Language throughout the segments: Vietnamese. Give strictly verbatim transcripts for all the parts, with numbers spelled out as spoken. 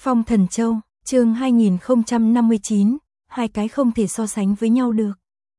Phong Thần Châu, chương hai nghìn không trăm năm mươi chín, hai cái không thể so sánh với nhau được.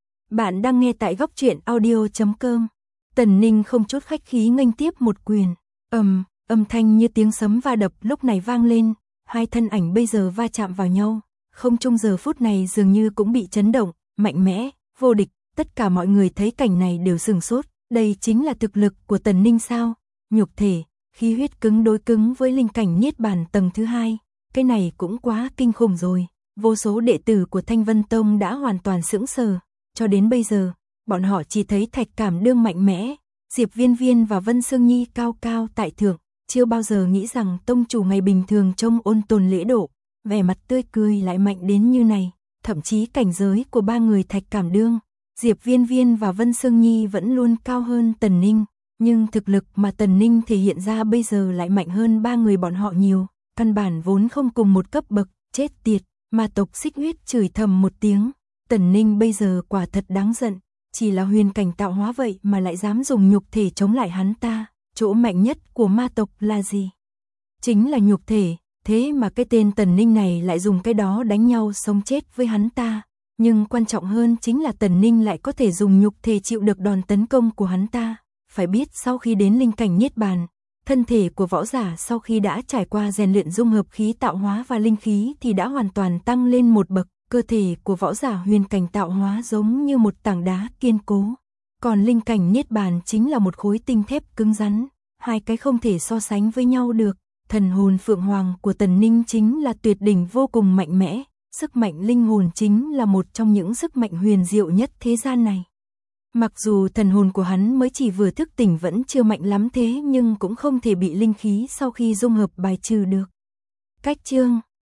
Bạn đang nghe tại góc truyện audio chấm com. Tần Ninh không chút khách khí nghênh tiếp một quyền. Ầm, âm thanh như tiếng sấm va đập lúc này vang lên, hai thân ảnh bây giờ va chạm vào nhau, không trung giờ phút này dường như cũng bị chấn động, mạnh mẽ, vô địch, tất cả mọi người thấy cảnh này đều sửng sốt, đây chính là thực lực của Tần Ninh sao? Nhục thể, khí huyết cứng đối cứng với linh cảnh niết bàn tầng thứ hai, cái này cũng quá kinh khủng rồi. Vô số đệ tử của Thanh Vân Tông đã hoàn toàn sững sờ, cho đến bây giờ, bọn họ chỉ thấy Thạch Cảm Đương mạnh mẽ, Diệp Viên Viên và Vân Sương Nhi cao cao tại thượng, chưa bao giờ nghĩ rằng tông chủ ngày bình thường trông ôn tồn lễ độ, vẻ mặt tươi cười lại mạnh đến như này, thậm chí cảnh giới của ba người Thạch Cảm Đương, Diệp Viên Viên và Vân Sương Nhi vẫn luôn cao hơn Tần Ninh, nhưng thực lực mà Tần Ninh thể hiện ra bây giờ lại mạnh hơn ba người bọn họ nhiều, căn bản vốn không cùng một cấp bậc, chết tiệt. Ma tộc Xích Huyết chửi thầm một tiếng, Tần Ninh bây giờ quả thật đáng giận, chỉ là huyền cảnh tạo hóa vậy mà lại dám dùng nhục thể chống lại hắn ta, chỗ mạnh nhất của ma tộc là gì? Chính là nhục thể, thế mà cái tên Tần Ninh này lại dùng cái đó đánh nhau sống chết với hắn ta, nhưng quan trọng hơn chính là Tần Ninh lại có thể dùng nhục thể chịu được đòn tấn công của hắn ta, phải biết sau khi đến linh cảnh niết bàn, thân thể của võ giả sau khi đã trải qua rèn luyện dung hợp khí tạo hóa và linh khí thì đã hoàn toàn tăng lên một bậc, cơ thể của võ giả huyền cảnh tạo hóa giống như một tảng đá kiên cố. Còn linh cảnh niết bàn chính là một khối tinh thép cứng rắn, hai cái không thể so sánh với nhau được. Thần hồn Phượng Hoàng của Tần Ninh chính là tuyệt đỉnh vô cùng mạnh mẽ, sức mạnh linh hồn chính là một trong những sức mạnh huyền diệu nhất thế gian này. Mặc dù thần hồn của hắn mới chỉ vừa thức tỉnh vẫn chưa mạnh lắm thế nhưng cũng không thể bị linh khí sau khi dung hợp bài trừ được. Cách chương